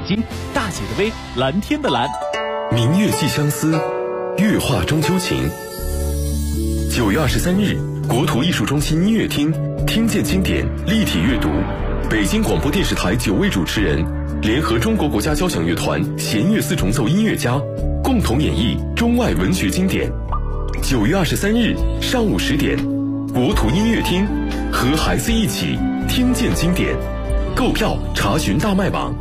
京，大写的微，蓝天的蓝。 明月寄相思，月画中秋情。9月23日，国土艺术中心音乐厅听见经典立体阅读，北京广播电视台9位主持人联合中国国家交响乐团弦乐四重奏音乐家，共同演绎中外文学经典。9月23日上午10点，国土音乐厅和孩子一起听见经典。购票查询大麦网。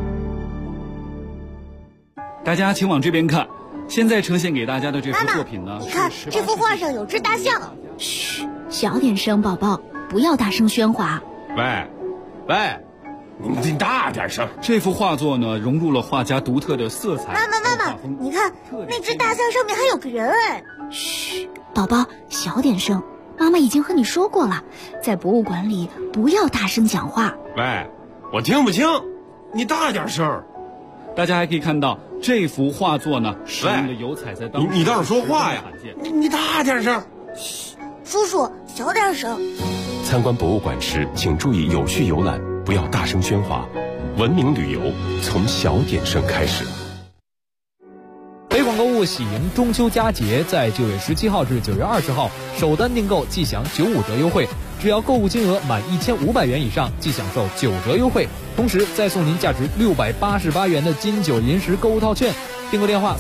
大家请往这边看，现在呈现给大家的这幅作品呢， 你看这幅画上有只大象。 嘘，小点声，宝宝，不要大声喧哗。 喂，你大点声。 这幅画作呢，融入了画家独特的色彩。 妈妈，你看那只大象上面还有个人哎。 嘘，宝宝，小点声。妈妈已经和你说过了，在博物馆里不要大声讲话。 喂，我听不清，你大点声。 大家还可以看到这幅画作呢，使用的油彩在当时你倒是说话呀！你大点声。 嘘，叔叔小点声。 参观博物馆时，请注意有序游览，不要大声喧哗。文明旅游从小点声开始。 北广购物喜迎中秋佳节，在9月17号至9月20号，首单订购即享95折优惠，只要购物金额满1500元以上，即享受9折优惠，同时再送您价值688元的金九银十购物套券。订购电话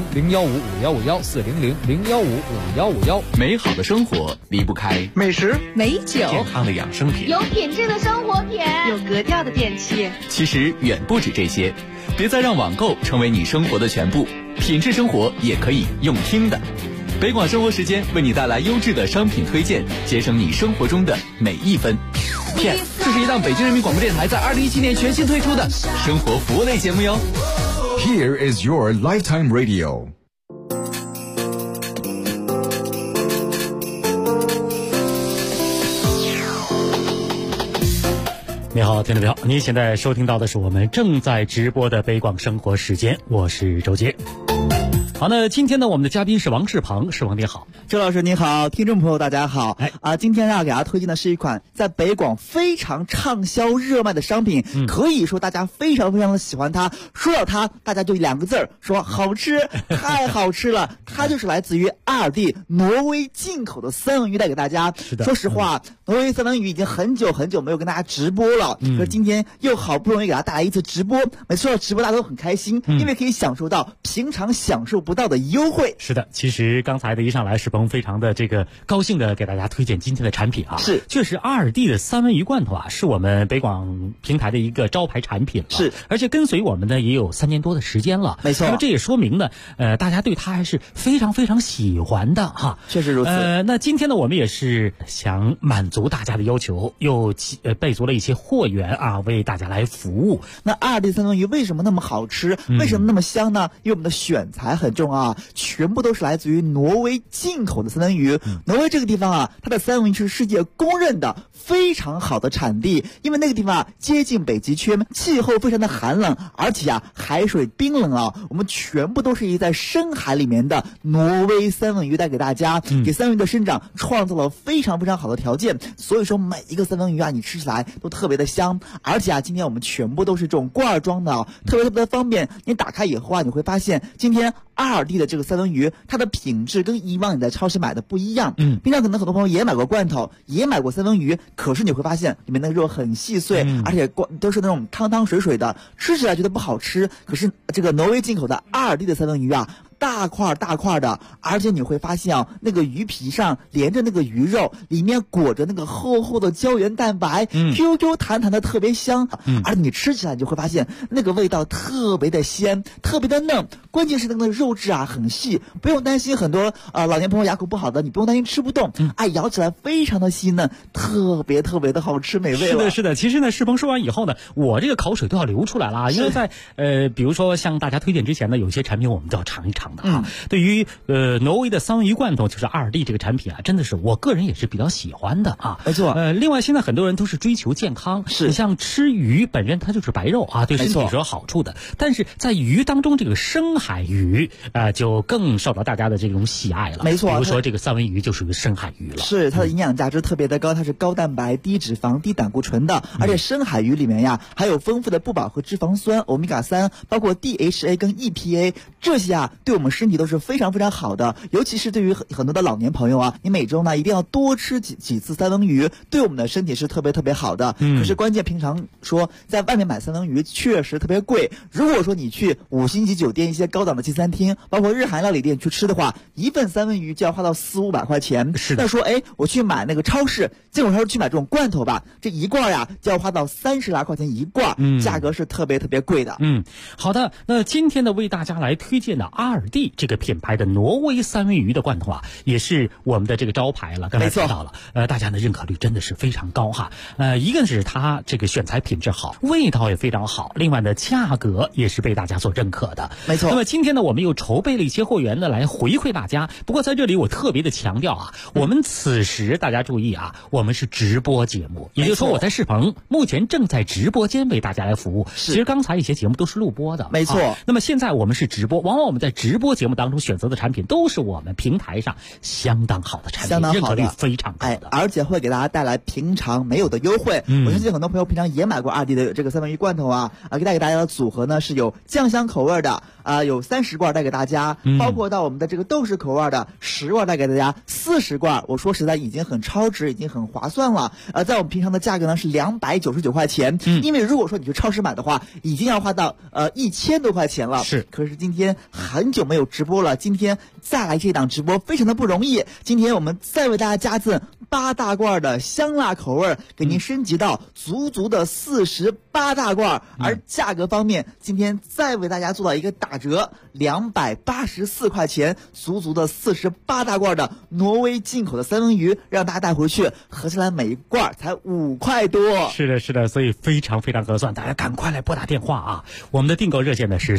400-015-5151，400-015-5151。 美好的生活离不开美食、 美酒、 健康的养生品、 有品质的生活品、 有格调的电器。 其实远不止这些，别再让网购成为你生活的全部，品质生活也可以用听的。北广生活时间为你带来优质的商品推荐，节省你生活中的每一分。Yes， 这是一档北京人民广播电台在2017年全新推出的生活服务类节目哟。 Here is your lifetime radio。 你好，听众朋友，你现在收听到的是我们正在直播的北广生活时间，我是周杰。好，那今天呢，我们的嘉宾是王世鹏，世鹏你好。 周老师你好，听众朋友大家好。今天要给大家推荐的是一款在北广非常畅销热卖的商品，可以说大家非常非常的喜欢它。说到它，大家就2个字儿，说好吃，太好吃了。它就是来自于2D挪威进口的三文鱼带给大家。 是的， 说实话，挪威三文鱼已经很久没有跟大家直播了，可今天又好不容易给大家带来一次直播。每次到直播大家都很开心，因为可以享受到平常享受不到的优惠。 是的，其实刚才的一上来，世鹏非常的高兴的给大家推荐今天的产品啊。 是， 确实2D的三文鱼罐头啊，是我们北广平台的一个招牌产品了。 是， 而且跟随我们呢也有3年多的时间了。 没错。 那么这也说明呢，大家对它还是非常非常喜欢的哈。 确实如此。 那今天呢，我们也是想满足大家的要求，又备足了一些货源啊，为大家来服务。 那2D三文鱼为什么那么好吃？为什么那么香呢？因为我们的选材很重啊，全部都是来自于挪威进口的三文鱼。挪威这个地方啊，它的三文鱼是世界公认的非常好的产地，因为那个地方啊接近北极圈，气候非常的寒冷，而且啊海水冰冷啊，我们全部都是以在深海里面的挪威三文鱼带给大家，给三文鱼的生长创造了非常非常好的条件。所以说每一个三文鱼啊，你吃起来都特别的香，而且啊今天我们全部都是这种罐装的啊，特别的方便。你打开以后啊，你会发现今天2D的这个三文鱼，它的品质跟以往你在超市买的不一样。平常可能很多朋友也买过罐头，也买过三文鱼，可是你会发现里面的肉很细碎，而且都是那种汤汤水水的，吃起来觉得不好吃。可是这个挪威进口的2D的三文鱼啊，大块的，而且你会发现啊，那个鱼皮上连着那个鱼肉，里面裹着那个厚厚的胶原蛋白，QQ 弹弹的，特别香。而你吃起来你就会发现那个味道特别的鲜，特别的嫩，关键是那个肉质啊很细，不用担心很多老年朋友牙口不好的，你不用担心吃不动，咬起来非常的细嫩，特别的好吃美味了。 是的，其实呢，世鹏说完以后呢，我这个口水都要流出来了啊，因为在比如说向大家推荐之前呢，有些产品我们都要尝一尝。 常的啊。对于挪威的三文鱼罐头，就是2D 这个产品啊，真的是我个人也是比较喜欢的啊。 没错。 另外现在很多人都是追求健康，你像吃鱼本身它就是白肉啊，对身体是有好处的。但是在鱼当中，这个深海鱼就更受到大家的这种喜爱了。 没错， 比如说这个三文鱼就属于深海鱼了。 是，它的营养价值特别的高，它是高蛋白、低脂肪、低胆固醇的，而且深海鱼里面呀还有丰富的不饱和脂肪酸欧米伽3，包括 DHA 跟 EPA， 这些啊对我们身体都是非常非常好的。尤其是对于很多的老年朋友啊，你每周呢一定要多吃几次三文鱼，对我们的身体是特别特别好的。可是关键平常说在外面买三文鱼确实特别贵，如果说你去5星级酒店一些高档的西餐厅，包括日韩料理店去吃的话，一份三文鱼就要花到400-500块钱。 是的。 那说我去买那个超市进口超市去买这种罐头吧，这一罐呀就要花到30来块钱一罐，价格是特别特别贵的。 好的，那今天呢为大家来推荐的阿尔蒂这个品牌的挪威三文鱼的罐头啊，也是我们的这个招牌了。刚才提到了，大家的认可率真的是非常高哈。一个是它这个选材品质好，味道也非常好，另外呢价格也是被大家所认可的。 没错。 那么今天呢我们又筹备了一些货源呢来回馈大家。不过在这里我特别的强调啊，我们此时大家注意啊，我们是直播节目，也就是说我在世鹏目前正在直播间为大家来服务。其实刚才一些节目都是录播的。 没错。 那么现在我们是直播，往往我们在直播节目当中选择的产品都是我们平台上相当好的产品，认可率非常高的， 而且会给大家带来平常没有的优惠。我相信很多朋友平常也买过2D的这个三文鱼罐头啊，带给大家的组合呢是有酱香口味的有30罐带给大家，包括到我们的这个豆豉口味的10罐带给大家，40罐我说实在已经很超值，已经很划算了。在我们平常的价格呢是299块钱，因为如果说你去超市买的话，已经要花到1000多块钱了。 是。 可是今天很久没有直播了，今天再来这档直播非常的不容易。今天我们再为大家加赠8大罐的香辣口味，给您升级到足足的48大罐。而价格方面，今天再为大家做到一个打折，284块钱，足足的48大罐的挪威进口的三文鱼，让大家带回去，合起来每一罐才5块多。 是的，是的，所以非常非常合算，大家赶快来拨打电话啊！我们的订购热线呢是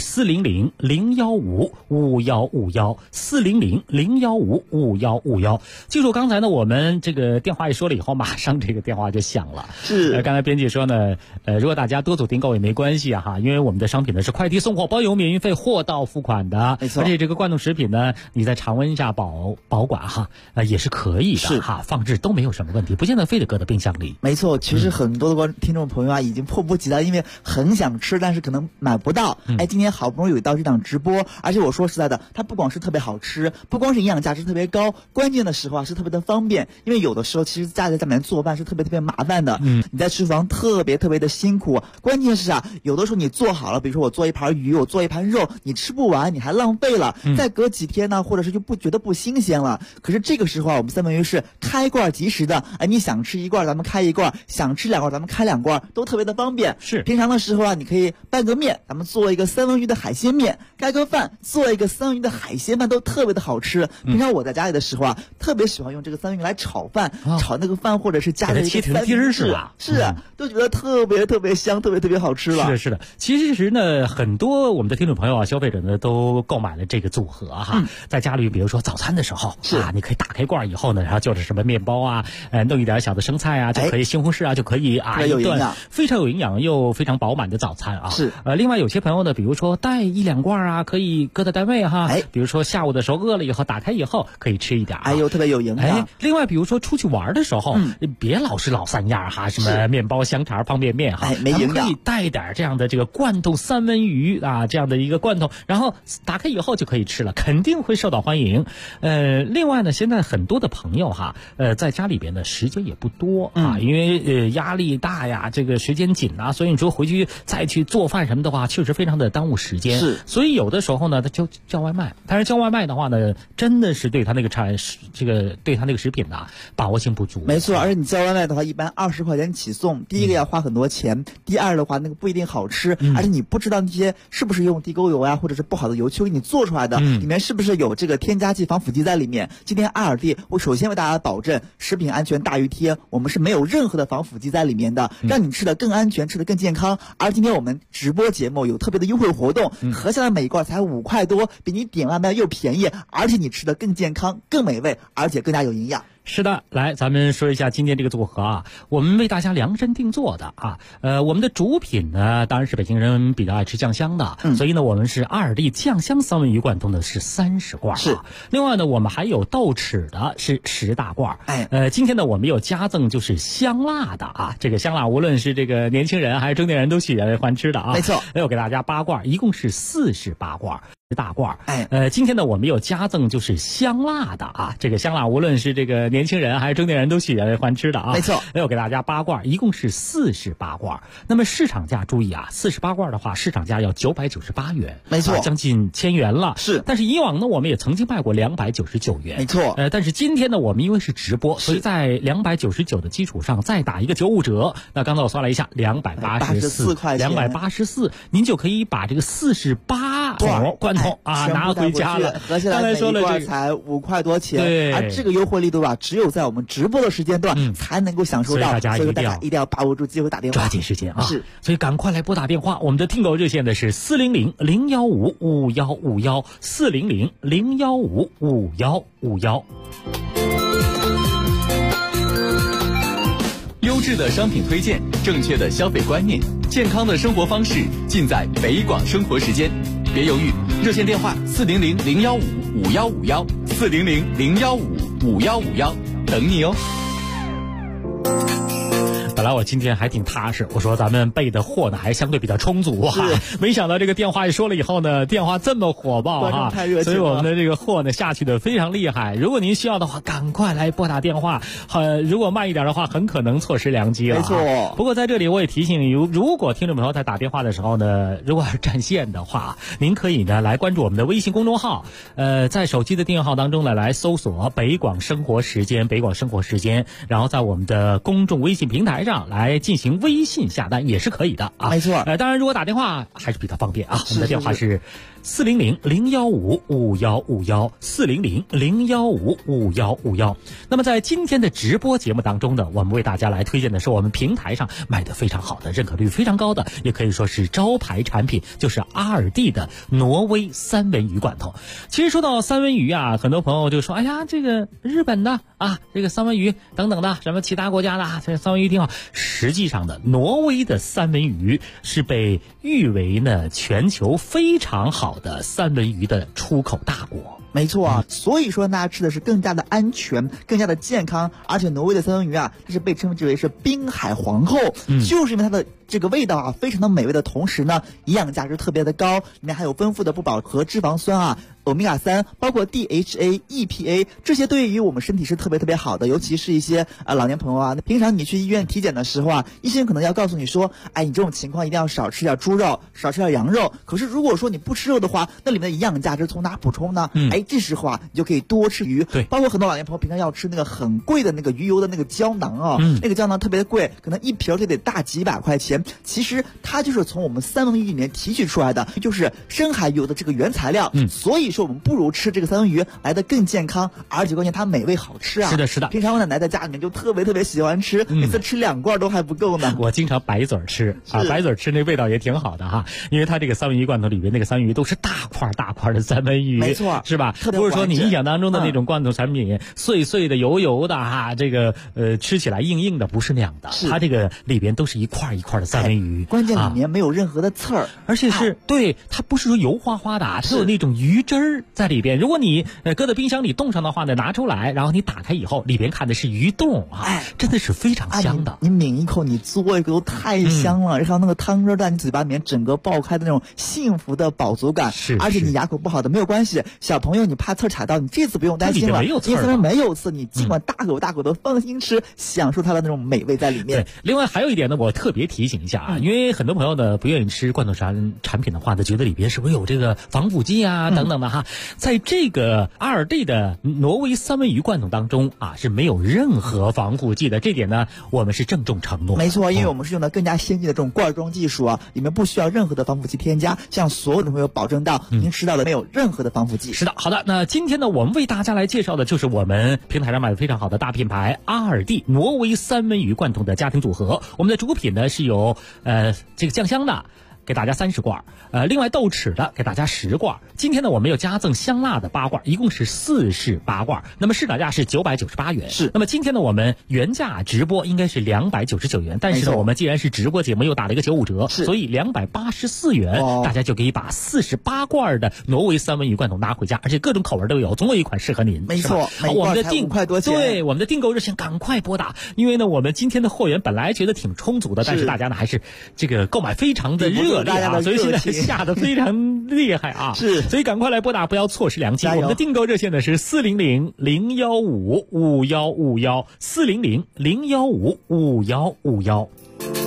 400-015-5151，400-015-5151。记住刚才呢我们这个电话一说了以后，马上这个电话就响了。 是。 刚才编辑说呢，如果大家多组订购也没关系啊哈，因为我们的商品呢是快递送货包邮免运费，货到付款的。 没错。 而且这个罐头食品呢，你在常温下保管哈，也是可以的哈，放置都没有什么问题，不见得非得搁到冰箱里。 没错，其实很多的听众朋友啊，已经迫不及待，因为很想吃，但是可能买不到。今天好不容易有到这档直播，而且我说实在的，它不光是特别好吃，不光是营养价值特别高，关键的时候啊是特别的方便。因为有的时候其实家里在面做饭是特别特别麻烦的，你在厨房特别特别的辛苦。关键是有的时候你做好了，比如说我做一盘鱼，我做一盘肉，你吃不完，你还浪费了，再隔几天呢，或者是就不觉得不新鲜了。可是这个时候我们三文鱼是开罐即食的，你想吃一罐咱们开一罐，想吃2罐咱们开2罐，都特别的方便。 是。 平常的时候你可以拌个面，咱们做一个三文鱼的海鲜面，盖个饭，做一个三文鱼的海鲜饭，都特别的好吃。平常我在家里的时候特别喜欢用这个三文鱼来炒饭，炒那个饭，或者是加了一个三文鱼是吧？ 是都觉得特别特别香，特别特别好吃了。 是的，是的。其实呢，很多我们的听众朋友消费者呢都购买了这个组合哈，在家里比如说早餐的时候你可以打开罐以后呢，然后就是什么面包弄一点小的生菜就可以，西红柿就可以一顿非常有营养又非常饱满的早餐啊。 是。 另外有些朋友呢，比如说带1-2罐可以搁在单位哈，比如说下午的时候饿了以后打开以后可以吃一点， 特别有营养。 另外比如说出去玩的时候，别老是老三样什么面包、香肠、方便面没营养， 可以带一点这样的这个罐头三文鱼这样的一个罐头，然后打开以后就可以吃了，肯定会受到欢迎。另外呢，现在很多的朋友在家里边的时间也不多因为压力大呀，这个时间紧所以你说回去再去做饭什么的话，确实非常的耽误时间。 是。 所以有的时候呢，他就叫外卖，但是叫外卖的话呢，真的是对他那个对他那个食品把握性不足。 没错，而且你叫外卖的话，一般20块钱起送，第一个要花很多钱，第二的话那个不一定好吃，而且你不知道那些是不是用地沟油或者是不好的油漆给你做出来的，里面是不是有这个添加剂、防腐剂在里面。今天阿尔蒂我首先为大家保证食品安全大于天，我们是没有任何的防腐剂在里面的，让你吃的更安全，吃的更健康。而今天我们直播节目有特别的优惠活动，合下来每一罐才5块多。 多，比你点外卖又便宜，而且你吃的更健康、更美味，而且更加有营养。 是的，来，咱们说一下今天这个组合啊，我们为大家量身定做的啊。我们的主品呢，当然是北京人比较爱吃酱香的，所以呢，我们是阿尔蒂酱香三文鱼罐头的是30罐， 是。 另外呢，我们还有豆豉的是10大罐。今天呢，我们有加赠就是香辣的啊，这个香辣无论是这个年轻人还是中年人都喜欢吃的啊。 没错， 有给大家8罐，一共是48罐。大罐，今天呢，我们有加赠就是香辣的啊，这个香辣无论是这个年轻人还是中年人都喜欢吃的啊。 没错， 有给大家8罐，一共是48罐。那么市场价注意啊，48罐的话，市场价要998元， 没错， 将近1000元了。 是， 但是以往呢，我们也曾经卖过299元， 没错。 但是今天呢，我们因为是直播，所以在299的基础上再打一个95折。那刚才我算了一下，284 块钱 ，284，您就可以把这个48桶罐头拿回家了。 合起来每一罐才5块多钱， 对， 而这个优惠力度只有在我们直播的时间段才能够享受到，所以大家一定要把握住机会打电话， 抓紧时间啊！ 是， 所以赶快来拨打电话。我们的听友热线的是400-015-5151，400-015-5151。 优质的商品推荐，正确的消费观念，健康的生活方式，尽在北广生活时间。别犹豫，热线电话400-015-5151，400-015-5151，等你哦。 本来我今天还挺踏实，我说咱们备的货呢还相对比较充足啊，没想到这个电话一说了以后呢，电话这么火爆啊，所以我们的这个货呢下去的非常厉害。如果您需要的话，赶快来拨打电话。如果慢一点的话，很可能错失良机了。 没错。 不过在这里我也提醒，如果听众朋友在打电话的时候呢，如果是占线的话，您可以呢来关注我们的微信公众号，在手机的订阅号当中呢来搜索北广生活时间，北广生活时间，然后在我们的公众微信平台上来进行微信下单也是可以的啊。 没错。 当然如果打电话还是比较方便啊，我们的电话是400-015-5151，400-015-5151。那么在今天的直播节目当中呢，我们为大家来推荐的是我们平台上卖的非常好的、认可率非常高的，也可以说是招牌产品，就是阿尔蒂的挪威三文鱼罐头。其实说到三文鱼啊，很多朋友就说，哎呀，这个日本的啊，这个三文鱼等等的，什么其他国家的这三文鱼挺好。实际上的挪威的三文鱼是被誉为呢全球非常好的三文鱼的出口大国。 没错啊，所以说大家吃的是更加的安全，更加的健康，而且挪威的三文鱼啊，它是被称之为是滨海皇后，就是因为它的这个味道啊非常的美味的同时呢，营养价值特别的高，里面还有丰富的不饱和脂肪酸啊、欧米伽3，包括 DHA、EPA， 这些对于我们身体是特别好的，尤其是一些老年朋友啊，平常你去医院体检的时候啊，医生可能要告诉你说，哎，你这种情况一定要少吃点猪肉，少吃点羊肉。可是如果说你不吃肉的话，那里面的营养价值从哪补充呢？这时候啊，你就可以多吃鱼。 对， 包括很多老年朋友平常要吃那个很贵的那个鱼油的那个胶囊啊，那个胶囊特别的贵，可能一瓶就得大几百块钱。其实它就是从我们三文鱼里面提取出来的，就是深海鱼的这个原材料。所以说我们不如吃这个三文鱼来的更健康，而且关键它美味好吃啊。 是的，是的。 平常我奶奶在家里面就特别喜欢吃，每次吃2罐都还不够呢。 我经常白嘴吃啊，白嘴吃那味道也挺好的哈，因为它这个三文鱼罐头里面那个三文鱼都是大块的三文鱼， 没错， 是吧？不是说你印象当中的那种罐头产品，碎碎的、油的哈，这个吃起来硬的，不是那样的。它这个里边都是一块一块的三文鱼， 关键里面没有任何的刺儿， 而且是对它不是说油花花的，它有那种鱼汁儿在里边。如果你搁在冰箱里冻上的话呢，拿出来，然后你打开以后，里边看的是鱼冻啊，真的是非常香的。 你抿一口，你嘬一口都太香了，然后那个汤汁在你嘴巴里面整个爆开的那种幸福的饱足感。 是， 而且你牙口不好的没有关系，小朋友你怕刺儿踩到，你这次不用担心了，因为虽然没有刺，你尽管大口的放心吃，享受它的那种美味在里面。 对，另外还有一点呢，我特别提醒一下啊，因为很多朋友呢不愿意吃罐头产品的话呢，觉得里边是不是有这个防腐剂啊等等的哈，在这个阿尔蒂的挪威三文鱼罐头当中啊是没有任何防腐剂的，这点呢我们是郑重承诺。 没错，因为我们是用的更加先进的这种罐装技术啊，里面不需要任何的防腐剂添加，向所有的朋友保证到您吃到的没有任何的防腐剂。 是的，好的，那今天呢我们为大家来介绍的就是我们平台上买的非常好的大品牌阿尔蒂挪威三文鱼罐头的家庭组合。我们的主品呢是有这个酱香的给大家30罐，另外豆豉的给大家10罐。今天呢，我们又加赠香辣的8罐，一共是48罐。那么市场价是998元。 是。 那么今天呢，我们原价直播应该是299元，但是呢，我们既然是直播节目，又打了一个95折，所以284元，大家就可以把48罐的挪威三文鱼罐头拿回家，而且各种口味都有，总有一款适合您。 没错， 我们的 5块多钱。 对，我们的订购热线赶快拨打，因为呢，我们今天的货源本来觉得挺充足的，但是大家呢还是这个购买非常的热烈啊，所以现在下的非常厉害啊。 是， 所以赶快来拨打，不要错失良机。我们的订购热线呢是400-015-5151，400-015-5151。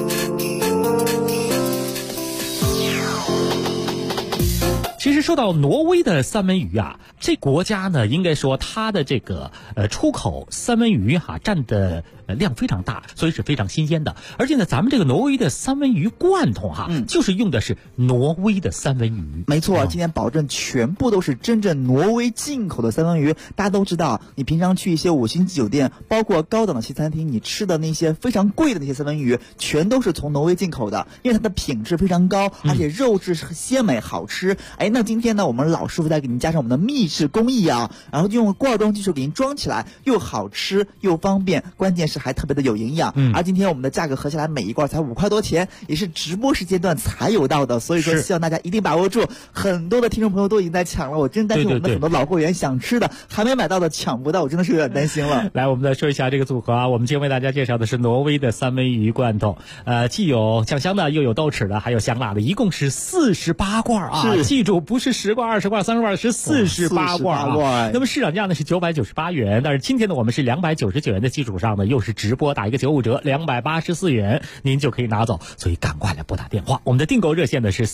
其实说到挪威的三文鱼啊，这国家呢，应该说它的这个出口三文鱼占的量非常大，所以是非常新鲜的。而且呢，咱们这个挪威的三文鱼罐头就是用的是挪威的三文鱼。 没错，今天保证全部都是真正挪威进口的三文鱼。大家都知道，你平常去一些5星级酒店，包括高档的西餐厅，你吃的那些非常贵的那些三文鱼，全都是从挪威进口的，因为它的品质非常高，而且肉质是鲜美好吃。那今天呢，我们老师傅再给您加上我们的秘制工艺啊，然后就用罐装技术给您装起来，又好吃又方便，关键是还特别的有营养。而今天我们的价格合下来每一罐才5块多钱，也是直播时间段才有到的，所以说希望大家一定把握住。很多的听众朋友都已经在抢了，我真担心我们的很多老货源想吃的还没买到的抢不到，我真的是有点担心了。 来，我们再说一下这个组合啊，我们今天为大家介绍的是挪威的三文鱼罐头，既有酱香的，又有豆豉的，还有香辣的，一共是48罐啊。记住，不是10罐、20罐、30罐，是48罐啊。那么市场价呢是998元，但是今天呢我们是299元的基础上呢，又是直播打一个95折，284元，您就可以拿走。所以赶快来拨打电话，我们的订购热线呢是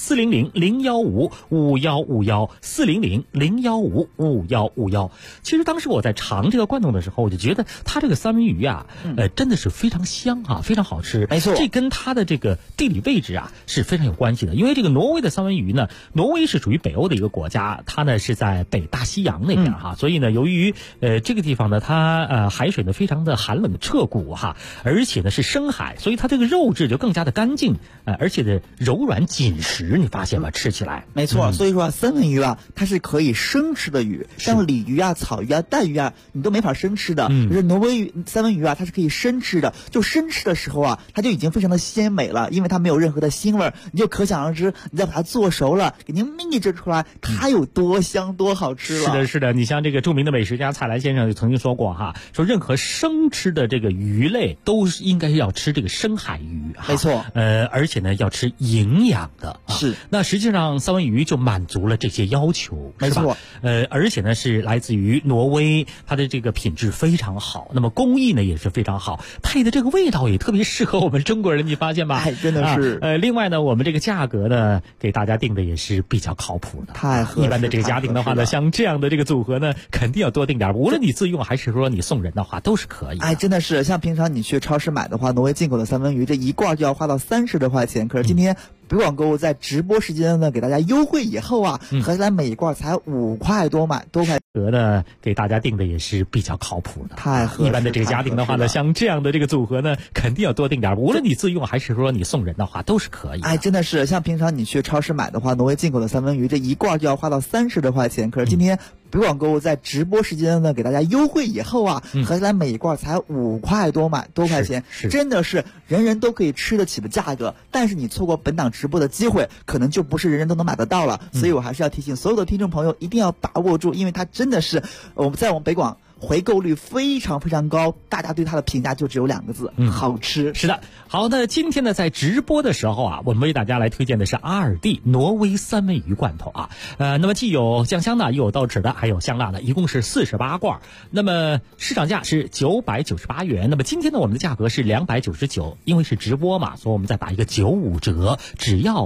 400-015-5151，400-015-5151。其实当时我在尝这个罐头的时候，我就觉得它这个三文鱼啊，真的是非常香啊，非常好吃。 没错， 这跟它的这个地理位置啊是非常有关系的。因为这个挪威的三文鱼呢，挪威是属于北欧的一个国家，它呢是在北大西洋那边所以呢，由于这个地方呢，它海水呢非常的寒冷彻骨而且呢是深海，所以它这个肉质就更加的干净，而且的柔软紧实，你发现吗？吃起来没错。所以说三文鱼啊，它是可以生吃的鱼，像鲤鱼啊、草鱼啊、带鱼啊，你都没法生吃的。可是挪威鱼三文鱼啊，它是可以生吃的。就生吃的时候啊，它就已经非常的鲜美了，因为它没有任何的腥味，你就可想而知，你再把它做熟了，给您秘制出来，它有多香多好吃了。 是的，是的。你像这个著名的美食家蔡澜先生就曾经说过说任何生吃的这个鱼类都应该要吃这个深海鱼没错。 而且呢要吃营养的是。 那实际上三文鱼就满足了这些要求， 没错。 而且呢是来自于挪威，它的这个品质非常好，那么工艺呢也是非常好，配的这个味道也特别适合我们中国人，你发现吗？ 真的是。 另外呢，我们这个价格呢给大家定的也是比较靠谱的， 太合适。 一般的这个家庭的话呢，像这样的这个组合呢，肯定要多定点，无论你自用还是说你送人的话，都是可以的。 真的是，像平常你去超市买的话，挪威进口的三文鱼这一罐就要花到30多块钱，可是今天北广购物在直播时间呢给大家优惠以后合起来每一罐才5块多块。 呢给大家定的也是比较靠谱的， 太合适。 一般的这个家庭的话呢，像这样的这个组合呢，肯定要多定点，无论你自用还是说你送人的话，都是可以的。 真的是，像平常你去超市买的话，挪威进口的三文鱼这一罐就要花到30多块钱，可是今天北广购物在直播时间呢给大家优惠以后合起来每一罐才5块多块钱，真的是人人都可以吃得起的价格。但是你错过本档直播的机会，可能就不是人人都能买得到了。所以我还是要提醒所有的听众朋友一定要把握住，因为它真的是我们北广回购率非常非常高，大家对它的评价就只有2个字，好吃。 是的。好的，今天呢在直播的时候我们为大家来推荐的是阿尔蒂挪威三文鱼罐头那么既有酱香的，又有豆豉的，还有香辣的，一共是48罐。那么市场价是998元，那么今天呢我们的价格是299，因为是直播嘛，所以我们再打一个95折，只要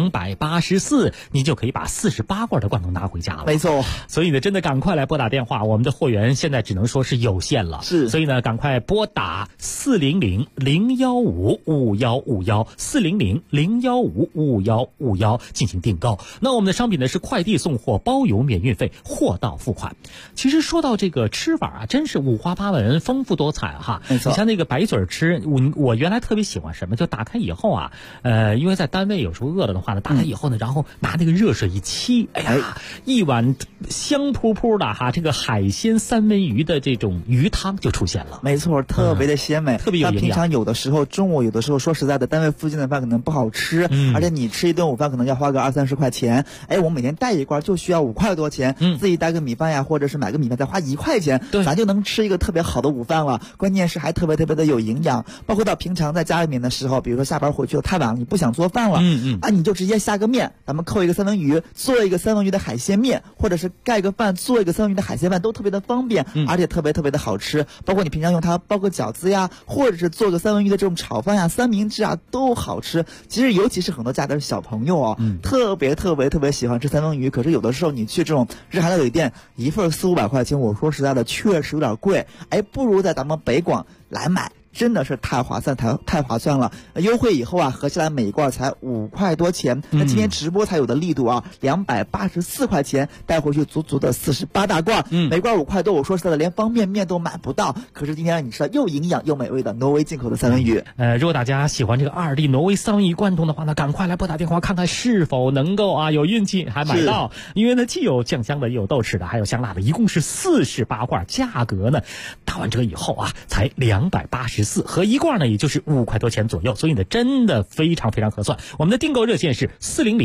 284，您就可以把48罐的罐头拿回家了。 没错。 所以呢真的赶快来拨打电话，我们的货源现在只能说是有限了。 是， 所以呢，赶快拨打400-015-5151，400-015-5151进行订购。那我们的商品呢是快递送货，包邮免运费，货到付款。其实说到这个吃法啊，真是五花八门，丰富多彩哈。 没错， 你像那个白嘴吃，我原来特别喜欢什么，就打开以后啊，因为在单位有时候饿了的话呢，打开以后呢，然后拿那个热水一沏，哎呀，一碗香扑扑的哈，这个海鲜三文鱼的这种鱼汤就出现了。 没错，特别的鲜美， 特别有营养。 平常有的时候中午有的时候说实在的，单位附近的饭可能不好吃，而且你吃一顿午饭可能要花个20-30块钱，哎，我每天带一罐就需要5块多钱，自己带个米饭呀，或者是买个米饭再花1块钱，咱就能吃一个特别好的午饭了。关键是还特别的有营养。包括到平常在家里面的时候，比如说下班回去了太晚了，你不想做饭了，你就直接下个面，咱们扣一个三文鱼，做一个三文鱼的海鲜面，或者是盖个饭做一个三文鱼的海鲜饭，都特别的方便，而且特别的好吃。包括你平常用它包个饺子呀，或者是做个三文鱼的这种炒饭呀、三明治啊，都好吃。其实尤其是很多家的小朋友哦，特别喜欢吃三文鱼。可是有的时候你去这种日韩料理店，一份400-500块钱，我说实在的确实有点贵，哎，不如在咱们北广来买。真的是太划算，太划算了！优惠以后啊，合起来每一罐才5块多钱。那今天直播才有的力度啊，284块钱带回去足足的48大罐，每罐5块多。我说实在的，连方便面都买不到。可是今天让你吃到又营养又美味的挪威进口的三文鱼。 如果大家喜欢这个2D挪威三文鱼罐头的话呢，赶快来拨打电话看看是否能够啊有运气还买到。因为呢，既有酱香的，也有豆豉的，还有香辣的，一共是48罐，价格呢打完折以后啊才284。和一罐呢，也就是5块多钱左右，所以呢，真的非常合算。我们的订购热线是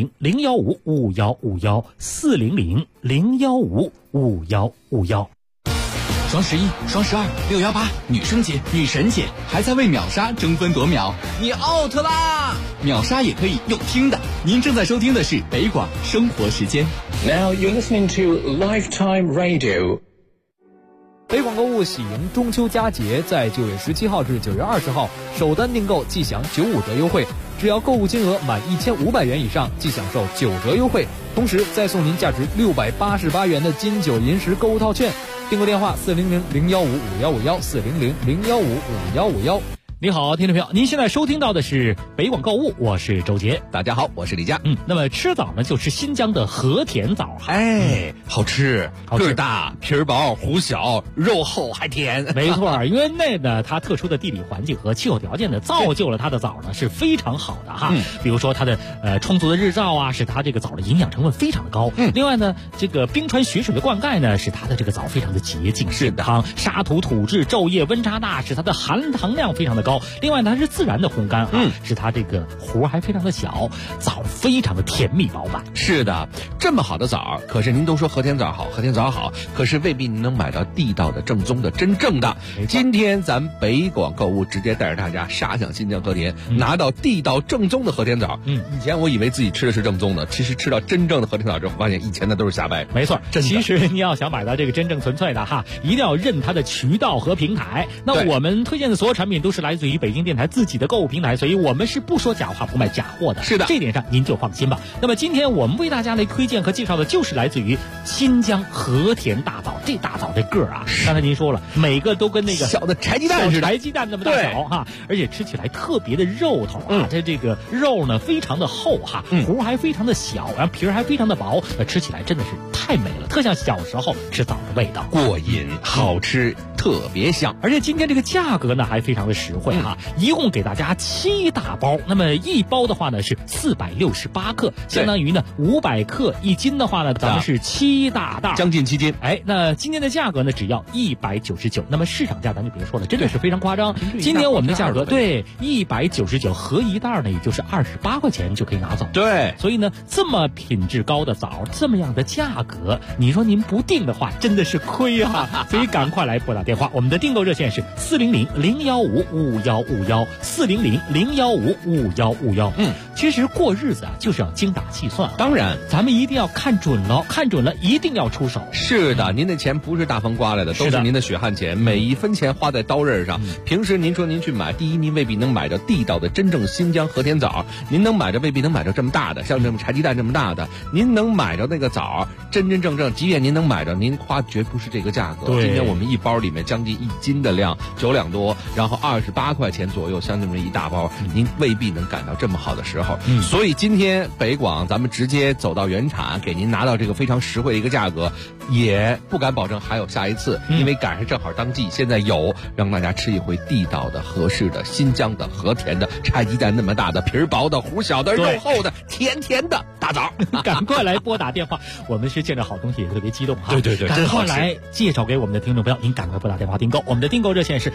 400-015-5151，400-015-5151。 双11、双12、618，女生节、女神节，还在为秒杀争分夺秒，你 out 啦！秒杀也可以用听的。您正在收听的是北广生活时间。 Now you're listening to Lifetime Radio。 北广购物喜迎中秋佳节，在9月17号至9月20号，首单订购即享95折优惠，只要购物金额满1500元以上，即享受9折优惠，同时再送您价值688元的金九银十购物套券。订购电话400-015-5151，400-015-5151。 你好，听众朋友，您现在收听到的是北广购物，我是周杰。 大家好，我是李佳。 那么吃枣呢，就吃新疆的和田枣。 哎，好吃，个儿大，皮儿薄，核小，肉厚还甜。 没错，因为那呢，它特殊的地理环境和气候条件呢，造就了它的枣呢是非常好的哈。比如说它的充足的日照啊，使它这个枣的营养成分非常的高。另外呢，这个冰川雪水的灌溉呢，使它的这个枣非常的洁净健康。沙土土质，昼夜温差大，使它的含糖量非常的高。另外它是自然的烘干使它这个核还非常的小，枣非常的甜蜜饱满。 是的，这么好的枣，可是您都说和田枣好，和田枣好，可是未必您能买到地道的、正宗的、真正的。今天咱北广购物直接带着大家杀向新疆和田，拿到地道正宗的和田枣。以前我以为自己吃的是正宗的，其实吃到真正的和田枣之后，发现以前的都是瞎掰。 没错，其实你要想买到这个真正纯粹的哈，一定要认它的渠道和平台。那我们推荐的所有产品都是来自于北京电台自己的购物平台，所以我们是不说假话、不卖假货的。 是的， 这点上您就放心吧。那么今天我们为大家来推荐和介绍的就是来自于新疆和田大枣。这大枣这个儿啊，刚才您说了，每个都跟那个小的柴鸡蛋似的， 柴鸡蛋那么大小哈，而且吃起来特别的肉头啊。这个肉呢非常的厚哈，核还非常的小，然后皮儿还非常的薄，吃起来真的是太美了，特像小时候吃枣的味道， 过瘾，好吃，特别香。 而且今天这个价格呢还非常的实惠哈，一共给大家7大包，那么一包的话呢是468克，相当于呢500克一斤的话呢，咱们是7大袋， 将近7斤。 哎，那今天的价格呢只要199，那么市场价咱就别说了，真的是非常夸张。今天我们的价格对199合一袋呢，也就是28块钱就可以拿走。 对， 所以呢这么品质高的枣，这么样的价格，你说您不定的话，真的是亏啊！所以赶快来拨打电话。 电话。我们的订购热线是400-015-5151，400-015-5151。其实过日子啊，就是要精打细算。 当然， 咱们一定要看准了，一定要出手。 是的，您的钱不是大风刮来的，都是您的血汗钱，每一分钱花在刀刃上。平时您说您去买，第一，您未必能买着地道的真正新疆和田枣，您能买着未必能买着这么大的，像这么柴鸡蛋这么大的，您能买着那个枣，真正，即便您能买着，您花绝不是这个价格。 对， 今天我们一包里面将近1斤的量，9两多，然后28块钱左右，像这么一大包，您未必能赶到这么好的时候。所以今天北广咱们直接走到原产，给您拿到这个非常实惠的一个价格，也不敢保证还有下一次，因为赶上正好当季，现在有让大家吃一回地道的、合适的、新疆的、和田的柴鸡蛋那么大的、皮儿薄的、核小的、肉厚的、甜的大枣。 赶快来拨打电话，我们是见着好东西也特别激动哈。 对， 赶快来介绍给我们的听众朋友，您赶快拨打电话订购。我们的订购热线是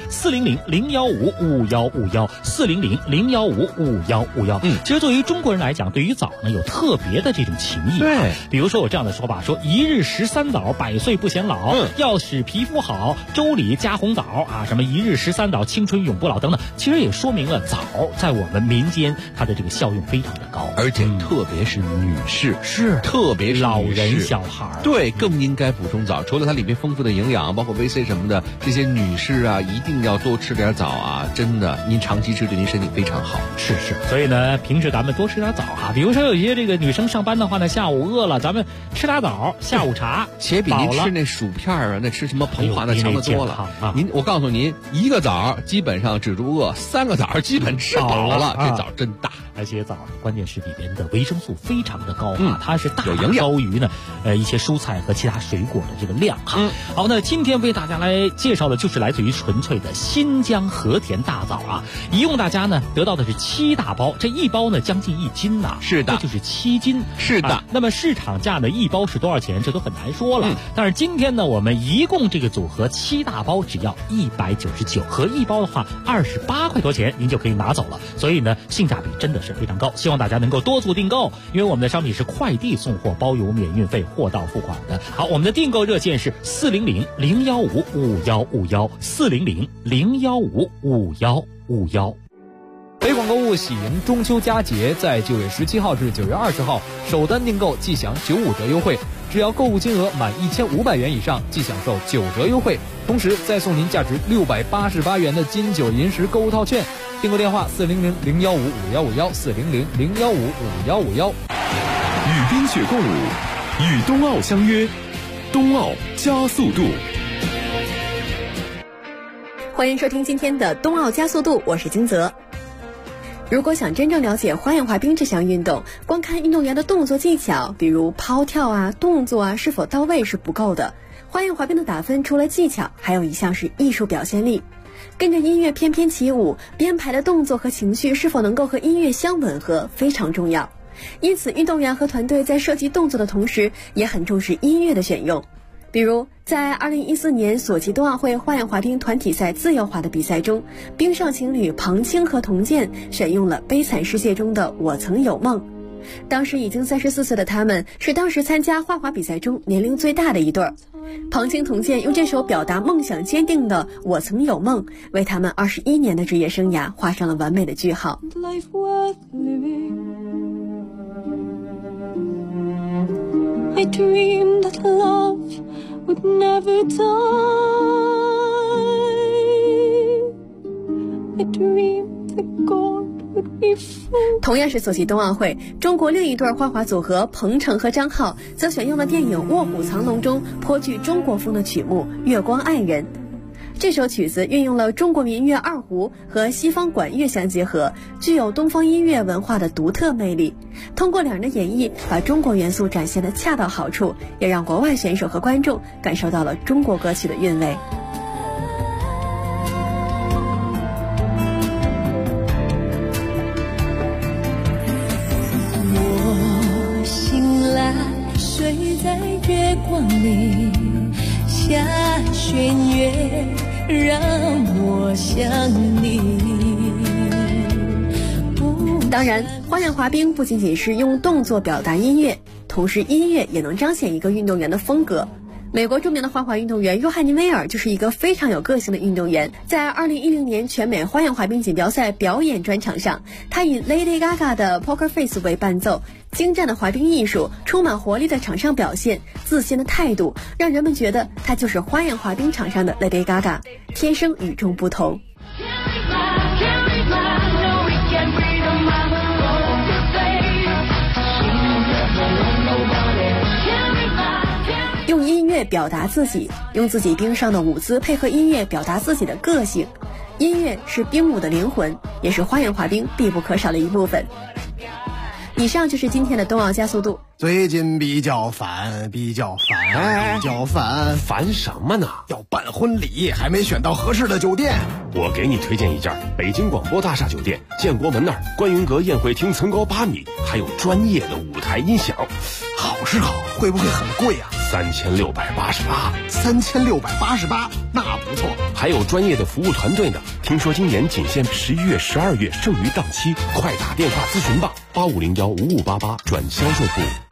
400-015-5151，400-015-5151。其实作为中国人来讲，对于枣呢有特别的这种情谊。 对， 比如说有这样的说法，说一日13枣，百岁不显老。要使皮肤好，粥里加红枣啊，什么一日13枣，青春永不老等等。其实也说明了枣在我们民间它的这个效用非常的高， 而且特别是女士， 是特别是老人小孩， 对，更应该补充枣。除了它里面丰富的营养，包括维 C 什么的，这些女士啊一定要多吃点枣啊，真的，您长期吃对您身体非常好。 是，所以呢，平时咱们多吃点枣哈。比如说有一些这个女生上班的话呢，下午饿了，咱们吃俩枣，下午茶， 且比您吃那薯片啊，那吃什么膨化的强得多了。我告诉您，一个枣基本上止住饿，3个枣基本吃饱了。这枣真大， 而且枣关键是里边的维生素非常的高啊，它是大高于呢一些蔬菜和其他水果的这个量哈。好，那今天为大家来介绍的就是来自于纯粹的新疆和田大枣啊，一共大家呢得到的是7大包，这一包呢将近1斤呐。 是的， 这就是7斤。 是的， 那么市场价呢一包是多少钱？这都很难说了。但是今天呢，我们一共这个组合7大包只要199，合一包的话28块多钱，您就可以拿走了。所以呢，性价比真的是非常高，希望大家能够多做订购，因为我们的商品是快递送货，包邮免运费，货到付款的。好，我们的订购热线是400-015-5151，400-015-5151。 北广购物喜迎中秋佳节，在9月17号至9月20号，首单订购即享95折优惠，只要购物金额满1500元以上，即享受9折优惠，同时再送您价值688元的金九银十购物套券。订购电话400-015-5151，400-015-5151。 与冰雪共舞，与冬奥相约，冬奥加速度。 欢迎收听今天的冬奥加速度，我是金泽。如果想真正了解花样滑冰这项运动，光看运动员的动作技巧，比如抛跳啊、动作啊是否到位是不够的。花样滑冰的打分除了技巧，还有一项是艺术表现力。跟着音乐翩翩起舞，编排的动作和情绪是否能够和音乐相吻合，非常重要。因此，运动员和团队在设计动作的同时，也很重视音乐的选用。比如在2014年索契冬奥会花样滑冰团体赛自由滑的比赛中，冰上情侣庞青和童健选用了《悲惨世界》中的我曾有梦。当时已经34岁的他们，是当时参加花滑比赛中年龄最大的一对儿。庞青童健用这首表达梦想坚定的我曾有梦，为他们21年的职业生涯画上了完美的句号。 I dreamed that love would never die. I dreamed that God would be free. 同样是索契冬奥会，中国另一对花滑组合彭程和张浩则选用了电影《卧虎藏龙》中颇具中国风的曲目《月光爱人》。这首曲子运用了中国民乐二胡和西方管乐相结合，具有东方音乐文化的独特魅力。通过两人的演绎，把中国元素展现得恰到好处，也让国外选手和观众感受到了中国歌曲的韵味。 我醒来，睡在月光里，下弦月让我想你。 当然，花样滑冰不仅仅是用动作表达音乐，同时音乐也能彰显一个运动员的风格。 美国著名的花滑运动员约翰尼·威尔就是一个非常有个性的运动员。在2010年全美花样滑冰锦标赛表演专场上，他以 Lady Gaga 的 Poker Face 为伴奏，精湛的滑冰艺术，充满活力的场上表现，自信的态度，让人们觉得他就是花样滑冰场上的 Lady Gaga， 天生与众不同。用音乐表达自己，用自己冰上的舞姿配合音乐表达自己的个性。音乐是冰舞的灵魂，也是花样滑冰必不可少的一部分。以上就是今天的冬奥加速度。 最近比较烦， 烦什么呢？ 要办婚礼，还没选到合适的酒店。 我给你推荐一家北京广播大厦酒店，建国门那儿观云阁宴会厅层高8米，还有专业的舞台音响。 好是好，会不会很贵啊？3688，那不错。 还有专业的服务团队呢。听说今年仅限11月、12月剩余档期，快打电话咨询吧，85015588转销售部。